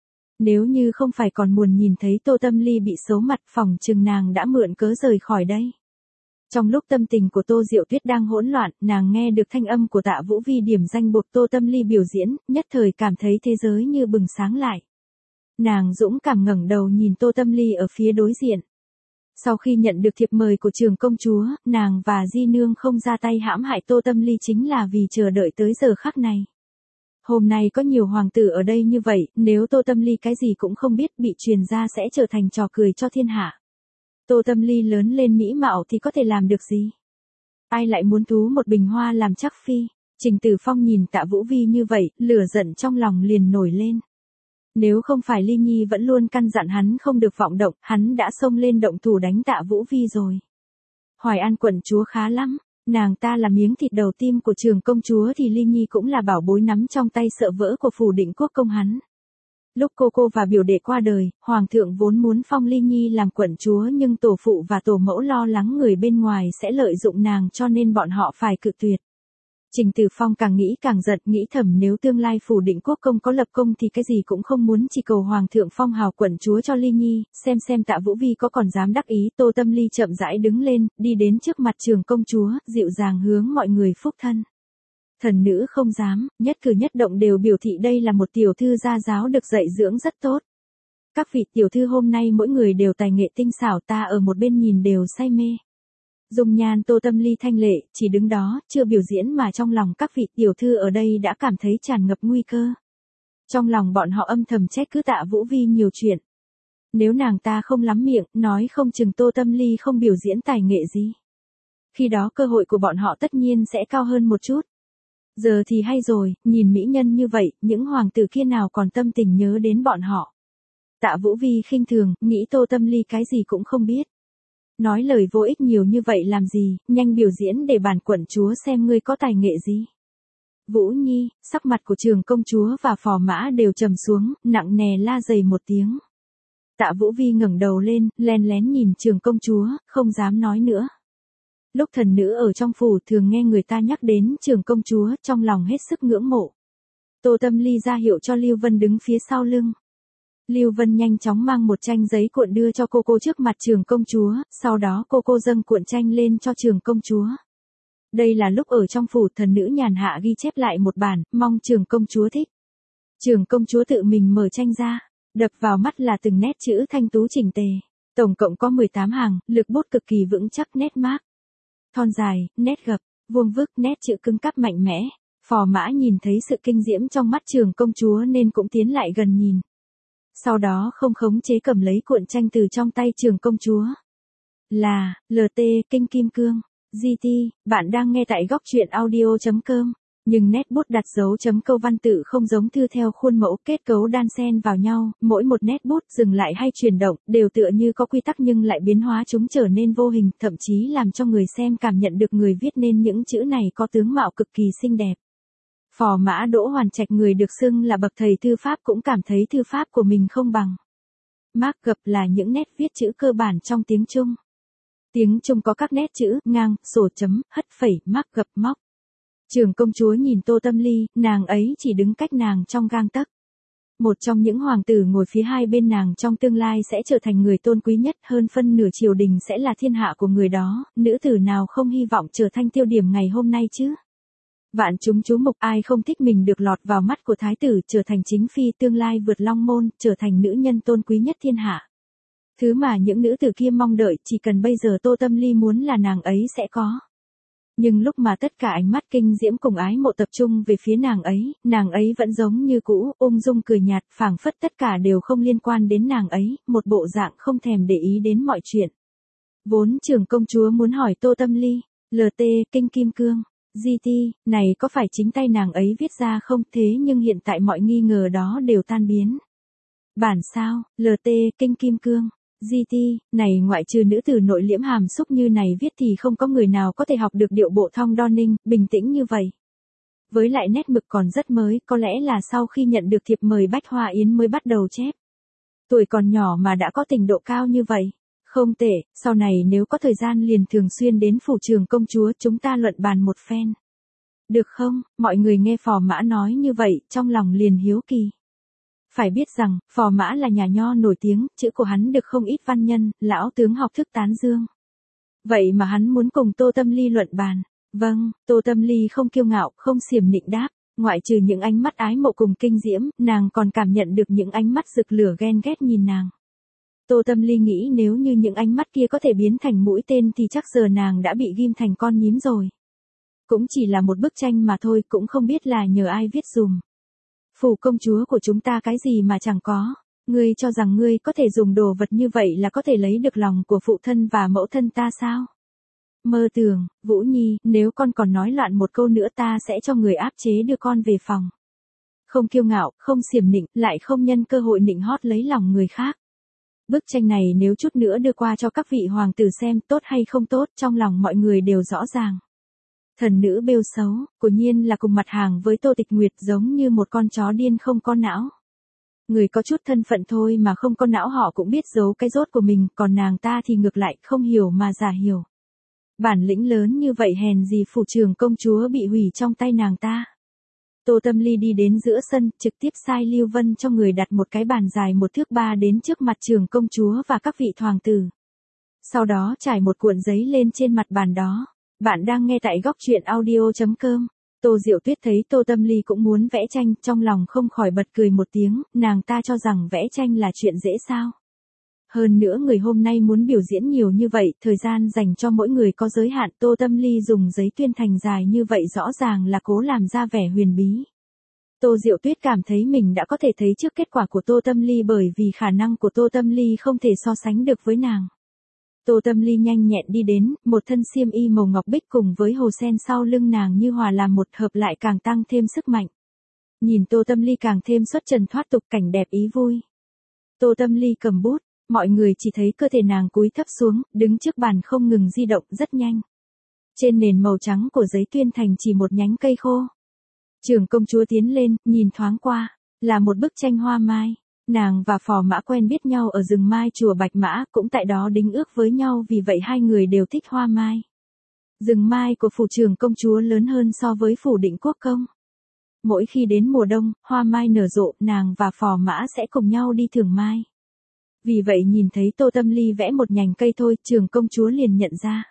Nếu như không phải còn muốn nhìn thấy Tô Tâm Ly bị xấu mặt, phòng chừng nàng đã mượn cớ rời khỏi đây. Trong lúc tâm tình của Tô Diệu Tuyết đang hỗn loạn, nàng nghe được thanh âm của Tạ Vũ Vi điểm danh buộc Tô Tâm Ly biểu diễn, nhất thời cảm thấy thế giới như bừng sáng lại. Nàng dũng cảm ngẩng đầu nhìn Tô Tâm Ly ở phía đối diện. Sau khi nhận được thiệp mời của trưởng công chúa, nàng và Di Nương không ra tay hãm hại Tô Tâm Ly chính là vì chờ đợi tới giờ khắc này. Hôm nay có nhiều hoàng tử ở đây như vậy, nếu Tô Tâm Ly cái gì cũng không biết bị truyền ra sẽ trở thành trò cười cho thiên hạ. Tô Tâm Ly lớn lên mỹ mạo thì có thể làm được gì? Ai lại muốn thú một bình hoa làm chắc phi? Trình Tử Phong nhìn Tạ Vũ Vi như vậy, lửa giận trong lòng liền nổi lên. Nếu không phải Ly Nhi vẫn luôn căn dặn hắn không được vọng động, hắn đã xông lên động thủ đánh Tạ Vũ Vi rồi. Hoài An quận chúa khá lắm, nàng ta là miếng thịt đầu tim của trưởng công chúa thì Ly Nhi cũng là bảo bối nắm trong tay sợ vỡ của phủ định quốc công hắn. Lúc cô cô và biểu đệ qua đời, hoàng thượng vốn muốn phong Ly Nhi làm quận chúa nhưng tổ phụ và tổ mẫu lo lắng người bên ngoài sẽ lợi dụng nàng cho nên bọn họ phải cự tuyệt. Trình Tử Phong càng nghĩ càng giận, nghĩ thầm nếu tương lai phủ định quốc công có lập công thì cái gì cũng không muốn, chỉ cầu hoàng thượng phong hào quận chúa cho Ly Nhi, xem xem Tạ Vũ Vi có còn dám đắc ý. Tô Tâm Ly chậm rãi đứng lên, đi đến trước mặt trưởng công chúa, dịu dàng hướng mọi người phúc thân. Thần nữ không dám, nhất cử nhất động đều biểu thị đây là một tiểu thư gia giáo được dạy dưỡng rất tốt. Các vị tiểu thư hôm nay mỗi người đều tài nghệ tinh xảo, ta ở một bên nhìn đều say mê. Dung nhan Tô Tâm Ly thanh lệ, chỉ đứng đó, chưa biểu diễn mà trong lòng các vị tiểu thư ở đây đã cảm thấy tràn ngập nguy cơ. Trong lòng bọn họ âm thầm trách cứ Tạ Vũ Vi nhiều chuyện. Nếu nàng ta không lắm miệng, nói không chừng Tô Tâm Ly không biểu diễn tài nghệ gì. Khi đó cơ hội của bọn họ tất nhiên sẽ cao hơn một chút. Giờ thì hay rồi, nhìn mỹ nhân như vậy, những hoàng tử kia nào còn tâm tình nhớ đến bọn họ. Tạ Vũ Vi khinh thường, nghĩ Tô Tâm Ly cái gì cũng không biết. Nói lời vô ích nhiều như vậy làm gì, nhanh biểu diễn để bản quận chúa xem ngươi có tài nghệ gì. Vũ Nhi, sắc mặt của Trường công chúa và phò mã đều trầm xuống, nặng nề la dày một tiếng. Tạ Vũ Vi ngẩng đầu lên, len lén nhìn Trường công chúa, không dám nói nữa. Lúc thần nữ ở trong phủ thường nghe người ta nhắc đến Trường công chúa, trong lòng hết sức ngưỡng mộ. Tô Tâm Ly ra hiệu cho Lưu Vân đứng phía sau lưng. Lưu Vân nhanh chóng mang một tranh giấy cuộn đưa cho cô cô trước mặt Trường công chúa, sau đó cô cô dâng cuộn tranh lên cho Trường công chúa. Đây là lúc ở trong phủ thần nữ nhàn hạ ghi chép lại một bản, mong Trường công chúa thích. Trường công chúa tự mình mở tranh ra, đập vào mắt là từng nét chữ thanh tú chỉnh tề. Tổng cộng có mười tám hàng, lực bút cực kỳ vững chắc, nét mác thon dài, nét gập, vuông vức, nét chữ cứng cáp mạnh mẽ. Phò mã nhìn thấy sự kinh diễm trong mắt Trường công chúa nên cũng tiến lại gần nhìn. Sau đó không khống chế cầm lấy cuộn tranh từ trong tay Trường công chúa. Là, lờ tê, Kinh Kim Cương, giê tê, bạn đang nghe tại góc truyện audio chấm com. Nhưng nét bút đặt dấu chấm câu văn tự không giống thư theo khuôn mẫu, kết cấu đan xen vào nhau, mỗi một nét bút dừng lại hay chuyển động, đều tựa như có quy tắc nhưng lại biến hóa chúng trở nên vô hình, thậm chí làm cho người xem cảm nhận được người viết nên những chữ này có tướng mạo cực kỳ xinh đẹp. Phò mã Đỗ Hoàn Trạch, người được xưng là bậc thầy thư pháp, cũng cảm thấy thư pháp của mình không bằng. Mác gập là những nét viết chữ cơ bản trong tiếng Trung. Tiếng Trung có các nét chữ ngang, sổ chấm, hất phẩy, mác gập, móc. Trường công chúa nhìn Tô Tâm Ly, nàng ấy chỉ đứng cách nàng trong gang tấc. Một trong những hoàng tử ngồi phía hai bên nàng trong tương lai sẽ trở thành người tôn quý nhất, hơn phân nửa triều đình sẽ là thiên hạ của người đó, nữ tử nào không hy vọng trở thành tiêu điểm ngày hôm nay chứ? Vạn chúng chú mục, ai không thích mình được lọt vào mắt của thái tử, trở thành chính phi tương lai vượt long môn, trở thành nữ nhân tôn quý nhất thiên hạ. Thứ mà những nữ tử kia mong đợi, chỉ cần bây giờ Tô Tâm Ly muốn là nàng ấy sẽ có. Nhưng lúc mà tất cả ánh mắt kinh diễm cùng ái mộ tập trung về phía nàng ấy, nàng ấy vẫn giống như cũ, ung dung cười nhạt, phảng phất tất cả đều không liên quan đến nàng ấy, một bộ dạng không thèm để ý đến mọi chuyện. Vốn Trường công chúa muốn hỏi Tô Tâm Ly, lờ tê, Kinh Kim Cương, giê tê, này có phải chính tay nàng ấy viết ra không, thế nhưng hiện tại mọi nghi ngờ đó đều tan biến. Bản sao, lờ tê, Kinh Kim Cương, giê tê, này ngoại trừ nữ tử nội liễm hàm xúc như này viết thì không có người nào có thể học được điệu bộ thong dong ninh, bình tĩnh như vậy. Với lại nét mực còn rất mới, có lẽ là sau khi nhận được thiệp mời Bách Hoa Yến mới bắt đầu chép. Tuổi còn nhỏ mà đã có trình độ cao như vậy. Không tệ, sau này nếu có thời gian liền thường xuyên đến phủ Trường công chúa chúng ta luận bàn một phen. Được không? Mọi người nghe phò mã nói như vậy, trong lòng liền hiếu kỳ. Phải biết rằng, phò mã là nhà nho nổi tiếng, chữ của hắn được không ít văn nhân, lão tướng học thức tán dương. Vậy mà hắn muốn cùng Tô Tâm Ly luận bàn. Vâng, Tô Tâm Ly không kiêu ngạo, không xiểm nịnh đáp, ngoại trừ những ánh mắt ái mộ cùng kinh diễm, nàng còn cảm nhận được những ánh mắt rực lửa ghen ghét nhìn nàng. Tô Tâm Ly nghĩ nếu như những ánh mắt kia có thể biến thành mũi tên thì chắc giờ nàng đã bị ghim thành con nhím rồi. Cũng chỉ là một bức tranh mà thôi, cũng không biết là nhờ ai viết dùm. Phủ công chúa của chúng ta cái gì mà chẳng có, ngươi cho rằng ngươi có thể dùng đồ vật như vậy là có thể lấy được lòng của phụ thân và mẫu thân ta sao? Mơ tưởng, Vũ Nhi, nếu con còn nói loạn một câu nữa ta sẽ cho người áp chế đưa con về phòng. Không kiêu ngạo, không xiểm nịnh, lại không nhân cơ hội nịnh hót lấy lòng người khác. Bức tranh này nếu chút nữa đưa qua cho các vị hoàng tử xem, tốt hay không tốt, trong lòng mọi người đều rõ ràng. Thần nữ bêu xấu, quả nhiên là cùng mặt hàng với Tô Tịch Nguyệt, giống như một con chó điên không có não. Người có chút thân phận thôi mà không có não họ cũng biết giấu cái rốt của mình, còn nàng ta thì ngược lại không hiểu mà giả hiểu. Bản lĩnh lớn như vậy hèn gì phủ Trường công chúa bị hủy trong tay nàng ta. Tô Tâm Ly đi đến giữa sân, trực tiếp sai Lưu Vân cho người đặt một cái bàn dài một thước ba đến trước mặt Trường công chúa và các vị hoàng tử. Sau đó trải một cuộn giấy lên trên mặt bàn đó. Bạn đang nghe tại góc truyện audio chấm com. Tô Diệu Tuyết thấy Tô Tâm Ly cũng muốn vẽ tranh, trong lòng không khỏi bật cười một tiếng, nàng ta cho rằng vẽ tranh là chuyện dễ sao. Hơn nữa người hôm nay muốn biểu diễn nhiều như vậy, thời gian dành cho mỗi người có giới hạn, Tô Tâm Ly dùng giấy tuyên thành dài như vậy rõ ràng là cố làm ra vẻ huyền bí. Tô Diệu Tuyết cảm thấy mình đã có thể thấy trước kết quả của Tô Tâm Ly bởi vì khả năng của Tô Tâm Ly không thể so sánh được với nàng. Tô Tâm Ly nhanh nhẹn đi đến, một thân xiêm y màu ngọc bích cùng với hồ sen sau lưng nàng như hòa làm một, hợp lại càng tăng thêm sức mạnh. Nhìn Tô Tâm Ly càng thêm xuất trần thoát tục, cảnh đẹp ý vui. Tô Tâm Ly cầm bút, mọi người chỉ thấy cơ thể nàng cúi thấp xuống, đứng trước bàn không ngừng di động rất nhanh. Trên nền màu trắng của giấy tuyên thành chỉ một nhánh cây khô. Trưởng công chúa tiến lên, nhìn thoáng qua, là một bức tranh hoa mai. Nàng và Phò Mã quen biết nhau ở rừng mai chùa Bạch Mã, cũng tại đó đính ước với nhau, vì vậy hai người đều thích hoa mai. Rừng mai của phủ trưởng công chúa lớn hơn so với phủ Định Quốc công. Mỗi khi đến mùa đông, hoa mai nở rộ, nàng và Phò Mã sẽ cùng nhau đi thưởng mai. Vì vậy nhìn thấy Tô Tâm Ly vẽ một nhành cây thôi, trưởng công chúa liền nhận ra.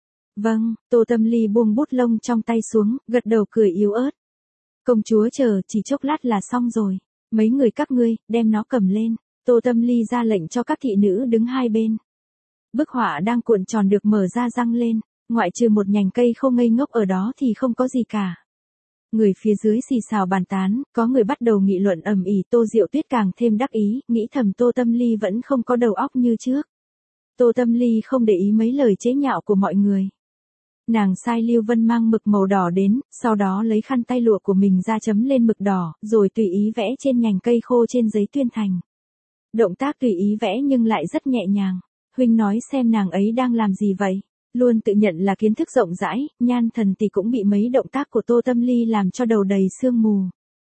Vâng, Tô Tâm Ly buông bút lông trong tay xuống, gật đầu cười yếu ớt. Công chúa chờ, chỉ chốc lát là xong rồi. Mấy người các ngươi, đem nó cầm lên. Tô Tâm Ly ra lệnh cho các thị nữ đứng hai bên. Bức họa đang cuộn tròn được mở ra răng lên, ngoại trừ một nhành cây khô ngây ngốc ở đó thì không có gì cả. Người phía dưới xì xào bàn tán, có người bắt đầu nghị luận ầm ĩ, Tô Diệu Tuyết càng thêm đắc ý, nghĩ thầm Tô Tâm Ly vẫn không có đầu óc như trước. Tô Tâm Ly không để ý mấy lời chế nhạo của mọi người. Nàng sai Lưu Vân mang mực màu đỏ đến, sau đó lấy khăn tay lụa của mình ra chấm lên mực đỏ, rồi tùy ý vẽ trên nhành cây khô trên giấy tuyên thành. Động tác tùy ý vẽ nhưng lại rất nhẹ nhàng. Huynh nói xem nàng ấy đang làm gì vậy? Luôn tự nhận là kiến thức rộng rãi, Nhan Thần Tỷ cũng bị mấy động tác của Tô Tâm Ly làm cho đầu đầy sương mù.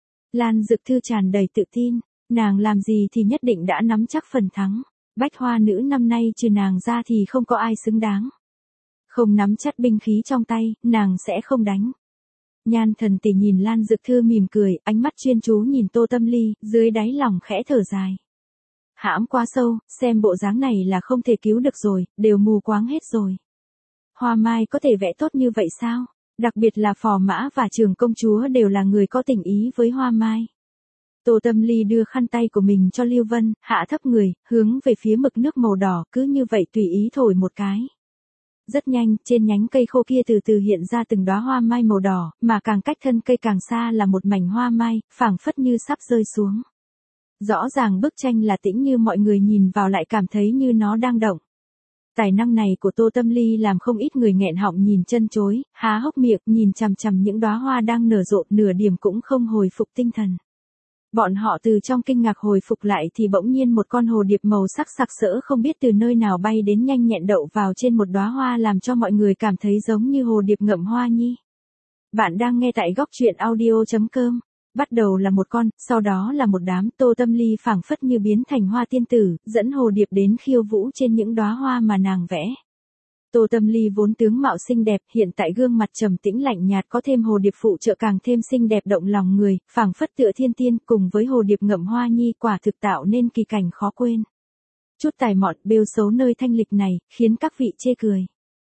Lan Dực Thư tràn đầy tự tin, nàng làm gì thì nhất định đã nắm chắc phần thắng. Bách hoa nữ năm nay trừ nàng ra thì không có ai xứng đáng. Không nắm chắc binh khí trong tay, nàng sẽ không đánh. Nhan Thần Tỷ nhìn Lan Dực Thư mỉm cười, ánh mắt chuyên chú nhìn Tô Tâm Ly, dưới đáy lòng khẽ thở dài. Hãm quá sâu, xem bộ dáng này là không thể cứu được rồi, đều mù quáng hết rồi. Hoa mai có thể vẽ tốt như vậy sao? Đặc biệt là Phò Mã và trưởng công chúa đều là người có tình ý với hoa mai. Tô Tâm Ly đưa khăn tay của mình cho Lưu Vân, hạ thấp người, hướng về phía mực nước màu đỏ, cứ như vậy tùy ý thổi một cái. Rất nhanh, trên nhánh cây khô kia từ từ hiện ra từng đóa hoa mai màu đỏ, mà càng cách thân cây càng xa là một mảnh hoa mai, phảng phất như sắp rơi xuống. Rõ ràng bức tranh là tĩnh như mọi người nhìn vào lại cảm thấy như nó đang động. Tài năng này của Tô Tâm Ly làm không ít người nghẹn họng nhìn chân chối, há hốc miệng nhìn chằm chằm những đóa hoa đang nở rộ, nửa điểm cũng không hồi phục tinh thần. Bọn họ từ trong kinh ngạc hồi phục lại thì bỗng nhiên một con hồ điệp màu sắc sặc sỡ không biết từ nơi nào bay đến nhanh nhẹn đậu vào trên một đóa hoa làm cho mọi người cảm thấy giống như hồ điệp ngậm hoa nhi. Bạn đang nghe tại góc truyện audio chấm com. Bắt đầu là một con, sau đó là một đám. Tô Tâm Ly phảng phất như biến thành hoa tiên tử, dẫn hồ điệp đến khiêu vũ trên những đóa hoa mà nàng vẽ. Tô Tâm Ly vốn tướng mạo xinh đẹp, hiện tại gương mặt trầm tĩnh lạnh nhạt có thêm hồ điệp phụ trợ càng thêm xinh đẹp động lòng người, phảng phất tựa thiên tiên, cùng với hồ điệp ngậm hoa nhi quả thực tạo nên kỳ cảnh khó quên. Chút tài mọn bêu xấu nơi thanh lịch này, khiến các vị chê cười.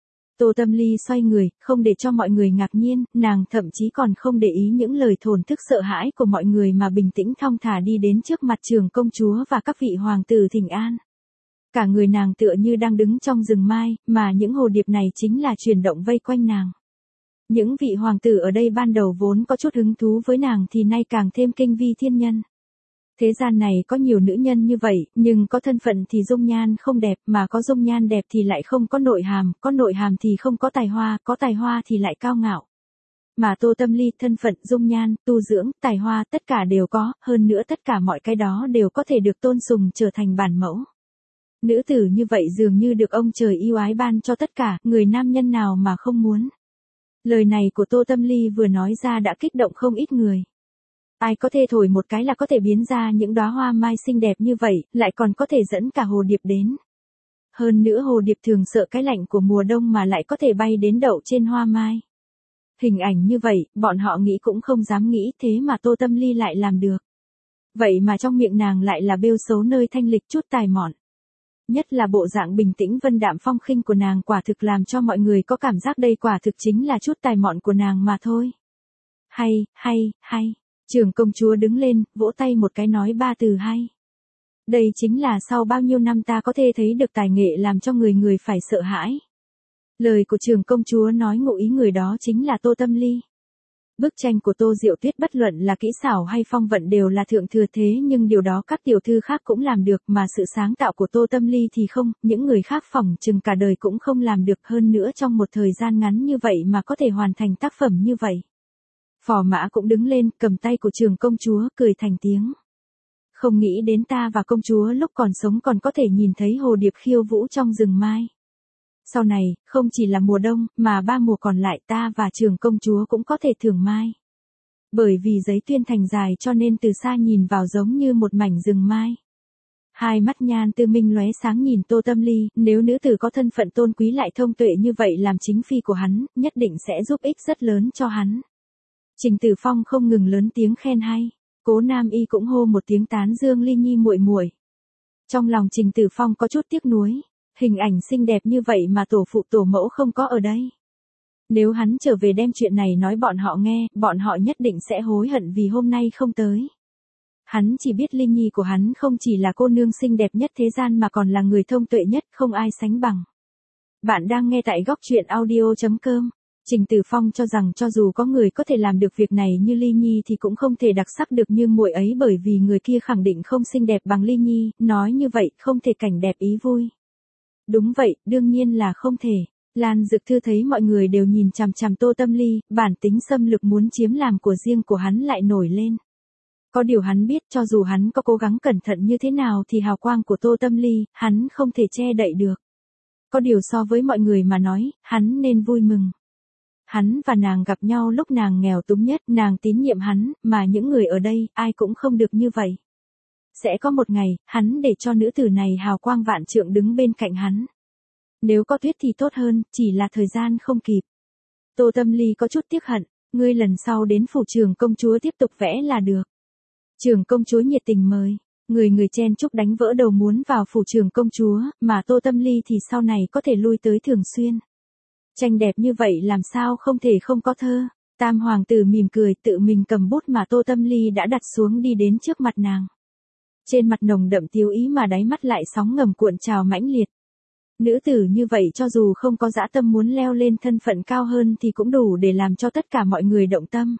Tô Tâm Ly xoay người, không để cho mọi người ngạc nhiên, nàng thậm chí còn không để ý những lời thổn thức sợ hãi của mọi người mà bình tĩnh thong thả đi đến trước mặt trưởng công chúa và các vị hoàng tử thỉnh an. Cả người nàng tựa như đang đứng trong rừng mai, mà những hồ điệp này chính là chuyển động vây quanh nàng. Những vị hoàng tử ở đây ban đầu vốn có chút hứng thú với nàng thì nay càng thêm kinh vi thiên nhân. Thế gian này có nhiều nữ nhân như vậy, nhưng có thân phận thì dung nhan không đẹp, mà có dung nhan đẹp thì lại không có nội hàm, có nội hàm thì không có tài hoa, có tài hoa thì lại cao ngạo. Mà Tô Tâm Ly thân phận, dung nhan, tu dưỡng, tài hoa tất cả đều có, hơn nữa tất cả mọi cái đó đều có thể được tôn sùng trở thành bản mẫu. Nữ tử như vậy dường như được ông trời yêu ái ban cho tất cả, người nam nhân nào mà không muốn. Lời này của Tô Tâm Ly vừa nói ra đã kích động không ít người. Ai có thể thổi một cái là có thể biến ra những đóa hoa mai xinh đẹp như vậy, lại còn có thể dẫn cả hồ điệp đến. Hơn nữa hồ điệp thường sợ cái lạnh của mùa đông mà lại có thể bay đến đậu trên hoa mai. Hình ảnh như vậy, bọn họ nghĩ cũng không dám nghĩ, thế mà Tô Tâm Ly lại làm được. Vậy mà trong miệng nàng lại là bêu xấu nơi thanh lịch chút tài mọn. Nhất là bộ dạng bình tĩnh vân đạm phong khinh của nàng quả thực làm cho mọi người có cảm giác đây quả thực chính là chút tài mọn của nàng mà thôi. Hay, hay, hay. Trưởng công chúa đứng lên, vỗ tay một cái nói ba từ hay. Đây chính là sau bao nhiêu năm ta có thể thấy được tài nghệ làm cho người người phải sợ hãi. Lời của trưởng công chúa nói ngụ ý người đó chính là Tô Tâm Ly. Bức tranh của Tô Diệu Tuyết bất luận là kỹ xảo hay phong vận đều là thượng thừa thế, nhưng điều đó các tiểu thư khác cũng làm được, mà sự sáng tạo của Tô Tâm Ly thì không, những người khác phỏng chừng cả đời cũng không làm được, hơn nữa trong một thời gian ngắn như vậy mà có thể hoàn thành tác phẩm như vậy. Phò Mã cũng đứng lên, cầm tay của trưởng công chúa, cười thành tiếng. Không nghĩ đến ta và công chúa lúc còn sống còn có thể nhìn thấy hồ điệp khiêu vũ trong rừng mai. Sau này, không chỉ là mùa đông, mà ba mùa còn lại ta và trưởng công chúa cũng có thể thưởng mai. Bởi vì giấy tuyên thành dài cho nên từ xa nhìn vào giống như một mảnh rừng mai. Hai mắt Nhan Tư Minh lóe sáng nhìn Tô Tâm Ly, nếu nữ tử có thân phận tôn quý lại thông tuệ như vậy làm chính phi của hắn, nhất định sẽ giúp ích rất lớn cho hắn. Trình Tử Phong không ngừng lớn tiếng khen hay, Cố Nam Y cũng hô một tiếng tán dương Ly Nhi muội muội. Trong lòng Trình Tử Phong có chút tiếc nuối, hình ảnh xinh đẹp như vậy mà tổ phụ tổ mẫu không có ở đây. Nếu hắn trở về đem chuyện này nói bọn họ nghe, bọn họ nhất định sẽ hối hận vì hôm nay không tới. Hắn chỉ biết Linh Nhi của hắn không chỉ là cô nương xinh đẹp nhất thế gian mà còn là người thông tuệ nhất, không ai sánh bằng. Bạn đang nghe tại góc truyện audio chấm com. Trình Tử Phong cho rằng cho dù có người có thể làm được việc này như Ly Nhi thì cũng không thể đặc sắc được như muội ấy, bởi vì người kia khẳng định không xinh đẹp bằng Ly Nhi, nói như vậy không thể cảnh đẹp ý vui. Đúng vậy, đương nhiên là không thể. Lan Dực Thư thấy mọi người đều nhìn chằm chằm Tô Tâm Ly, bản tính xâm lược muốn chiếm làm của riêng của hắn lại nổi lên. Có điều hắn biết cho dù hắn có cố gắng cẩn thận như thế nào thì hào quang của Tô Tâm Ly, hắn không thể che đậy được. Có điều so với mọi người mà nói, hắn nên vui mừng. Hắn và nàng gặp nhau lúc nàng nghèo túng nhất, nàng tín nhiệm hắn, mà những người ở đây, ai cũng không được như vậy. Sẽ có một ngày, hắn để cho nữ tử này hào quang vạn trượng đứng bên cạnh hắn. Nếu có tuyết thì tốt hơn, chỉ là thời gian không kịp. Tô Tâm Ly có chút tiếc hận, ngươi lần sau đến phủ Trường công chúa tiếp tục vẽ là được. Trường công chúa nhiệt tình mời, người người chen chúc đánh vỡ đầu muốn vào phủ Trường công chúa, mà Tô Tâm Ly thì sau này có thể lui tới thường xuyên. Tranh đẹp như vậy làm sao không thể không có thơ. Tam hoàng tử mỉm cười tự mình cầm bút mà Tô Tâm Ly đã đặt xuống đi đến trước mặt nàng. Trên mặt nồng đậm tiêu ý mà đáy mắt lại sóng ngầm cuộn trào mãnh liệt. Nữ tử như vậy cho dù không có dã tâm muốn leo lên thân phận cao hơn thì cũng đủ để làm cho tất cả mọi người động tâm.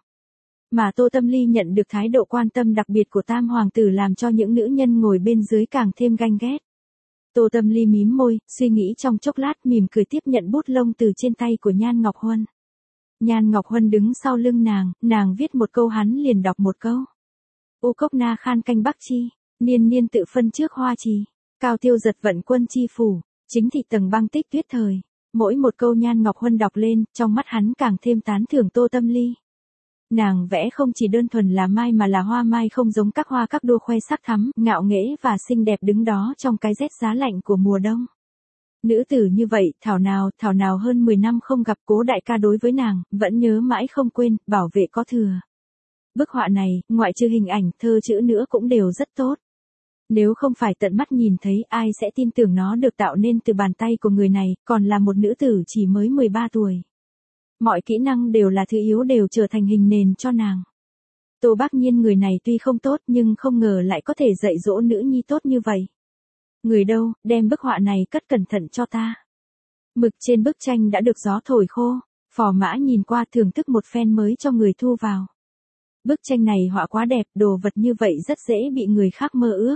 Mà Tô Tâm Ly nhận được thái độ quan tâm đặc biệt của Tam hoàng tử làm cho những nữ nhân ngồi bên dưới càng thêm ganh ghét. Tô Tâm Ly mím môi, suy nghĩ trong chốc lát mỉm cười tiếp nhận bút lông từ trên tay của Nhan Ngọc Huân. Nhan Ngọc Huân đứng sau lưng nàng, nàng viết một câu hắn liền đọc một câu. U cốc na khan canh bắc chi, niên niên tự phân trước hoa trì, cao tiêu giật vận quân chi phủ, chính thị tầng băng tích tuyết thời. Mỗi một câu Nhan Ngọc Huân đọc lên, trong mắt hắn càng thêm tán thưởng Tô Tâm Ly. Nàng vẽ không chỉ đơn thuần là mai mà là hoa mai không giống các hoa các đua khoe sắc thắm, ngạo nghễ và xinh đẹp đứng đó trong cái rét giá lạnh của mùa đông. Nữ tử như vậy, thảo nào, thảo nào hơn mười năm không gặp Cố đại ca đối với nàng, vẫn nhớ mãi không quên, bảo vệ có thừa. Bức họa này, ngoại trừ hình ảnh, thơ chữ nữa cũng đều rất tốt. Nếu không phải tận mắt nhìn thấy ai sẽ tin tưởng nó được tạo nên từ bàn tay của người này, còn là một nữ tử chỉ mới mười ba tuổi. Mọi kỹ năng đều là thứ yếu đều trở thành hình nền cho nàng. Tô Bác Nhiên người này tuy không tốt nhưng không ngờ lại có thể dạy dỗ nữ nhi tốt như vậy. Người đâu, đem bức họa này cất cẩn thận cho ta. Mực trên bức tranh đã được gió thổi khô, Phò Mã nhìn qua thưởng thức một phen mới cho người thu vào. Bức tranh này họa quá đẹp, đồ vật như vậy rất dễ bị người khác mơ ước.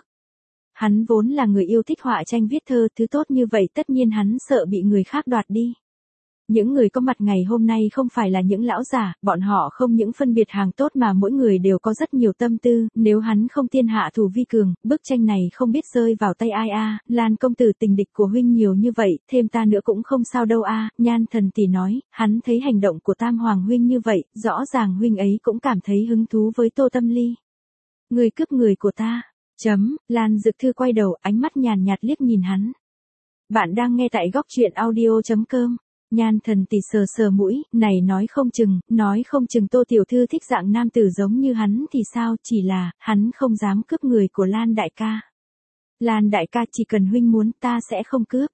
Hắn vốn là người yêu thích họa tranh viết thơ, thứ tốt như vậy tất nhiên hắn sợ bị người khác đoạt đi. Những người có mặt ngày hôm nay không phải là những lão giả, bọn họ không những phân biệt hàng tốt mà mỗi người đều có rất nhiều tâm tư, nếu hắn không tiên hạ thủ vi cường, bức tranh này không biết rơi vào tay ai a. À. Lan công tử tình địch của huynh nhiều như vậy, thêm ta nữa cũng không sao đâu a. À. Nhan Thần tỷ nói, hắn thấy hành động của Tam hoàng huynh như vậy, rõ ràng huynh ấy cũng cảm thấy hứng thú với Tô Tâm Ly. Người cướp người của ta. Chấm, Lan Dực Thư quay đầu, ánh mắt nhàn nhạt liếc nhìn hắn. Bạn đang nghe tại góc truyện audio chấm com. Nhan Thần tỷ sờ sờ mũi, này nói không chừng, nói không chừng Tô tiểu thư thích dạng nam tử giống như hắn thì sao, chỉ là, hắn không dám cướp người của Lan đại ca. Lan đại ca chỉ cần huynh muốn ta sẽ không cướp.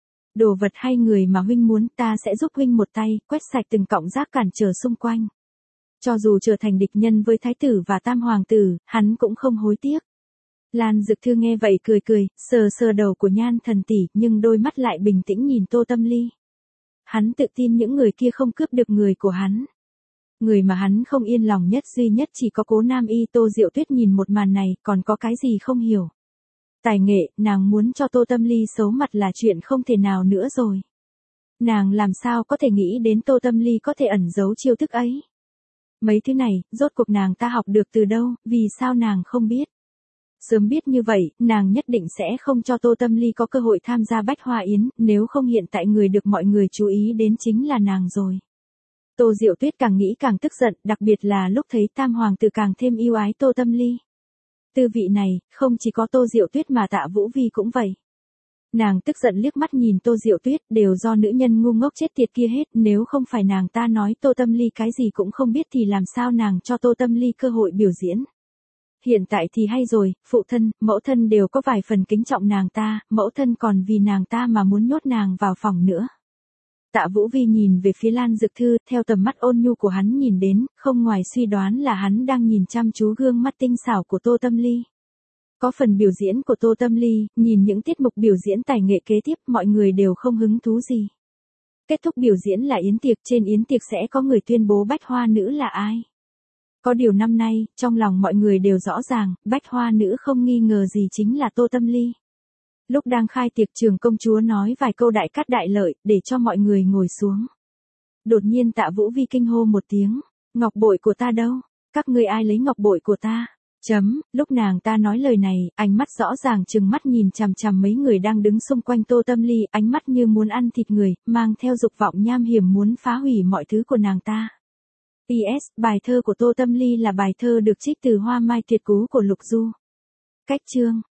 Đồ vật hay người mà huynh muốn ta sẽ giúp huynh một tay, quét sạch từng cọng rác cản trở xung quanh. Cho dù trở thành địch nhân với thái tử và tam hoàng tử, hắn cũng không hối tiếc. Lan Dực Thư nghe vậy cười cười, sờ sờ đầu của Nhan Thần tỷ, nhưng đôi mắt lại bình tĩnh nhìn Tô Tâm Ly. Hắn tự tin những người kia không cướp được người của hắn. Người mà hắn không yên lòng nhất duy nhất chỉ có Cố Nam Y. Tô Diệu Tuyết nhìn một màn này, còn có cái gì không hiểu. Tài nghệ, nàng muốn cho Tô Tâm Ly xấu mặt là chuyện không thể nào nữa rồi. Nàng làm sao có thể nghĩ đến Tô Tâm Ly có thể ẩn giấu chiêu thức ấy. Mấy thứ này, rốt cuộc nàng ta học được từ đâu, vì sao nàng không biết. Sớm biết như vậy, nàng nhất định sẽ không cho Tô Tâm Ly có cơ hội tham gia Bách Hoa Yến, nếu không hiện tại người được mọi người chú ý đến chính là nàng rồi. Tô Diệu Tuyết càng nghĩ càng tức giận, đặc biệt là lúc thấy tam hoàng tử càng thêm yêu ái Tô Tâm Ly. Tư vị này, không chỉ có Tô Diệu Tuyết mà Tạ Vũ Vi cũng vậy. Nàng tức giận liếc mắt nhìn Tô Diệu Tuyết, đều do nữ nhân ngu ngốc chết tiệt kia hết, nếu không phải nàng ta nói Tô Tâm Ly cái gì cũng không biết thì làm sao nàng cho Tô Tâm Ly cơ hội biểu diễn. Hiện tại thì hay rồi, phụ thân, mẫu thân đều có vài phần kính trọng nàng ta, mẫu thân còn vì nàng ta mà muốn nhốt nàng vào phòng nữa. Tạ Vũ Vi nhìn về phía Lan Dực Thư, theo tầm mắt ôn nhu của hắn nhìn đến, không ngoài suy đoán là hắn đang nhìn chăm chú gương mắt tinh xảo của Tô Tâm Ly. Có phần biểu diễn của Tô Tâm Ly, nhìn những tiết mục biểu diễn tài nghệ kế tiếp mọi người đều không hứng thú gì. Kết thúc biểu diễn là yến tiệc, trên yến tiệc sẽ có người tuyên bố bách hoa nữ là ai. Có điều năm nay, trong lòng mọi người đều rõ ràng, bách hoa nữ không nghi ngờ gì chính là Tô Tâm Ly. Lúc đang khai tiệc trường công chúa nói vài câu đại cát đại lợi, để cho mọi người ngồi xuống. Đột nhiên Tạ Vũ Vi kinh hô một tiếng, ngọc bội của ta đâu, các ngươi ai lấy ngọc bội của ta? Chấm, lúc nàng ta nói lời này, ánh mắt rõ ràng trừng mắt nhìn chằm chằm mấy người đang đứng xung quanh Tô Tâm Ly, ánh mắt như muốn ăn thịt người, mang theo dục vọng nham hiểm muốn phá hủy mọi thứ của nàng ta. pê ét, bài thơ của Tô Tâm Ly là bài thơ được trích từ Hoa Mai Tuyệt Cú của Lục Du. Cách chương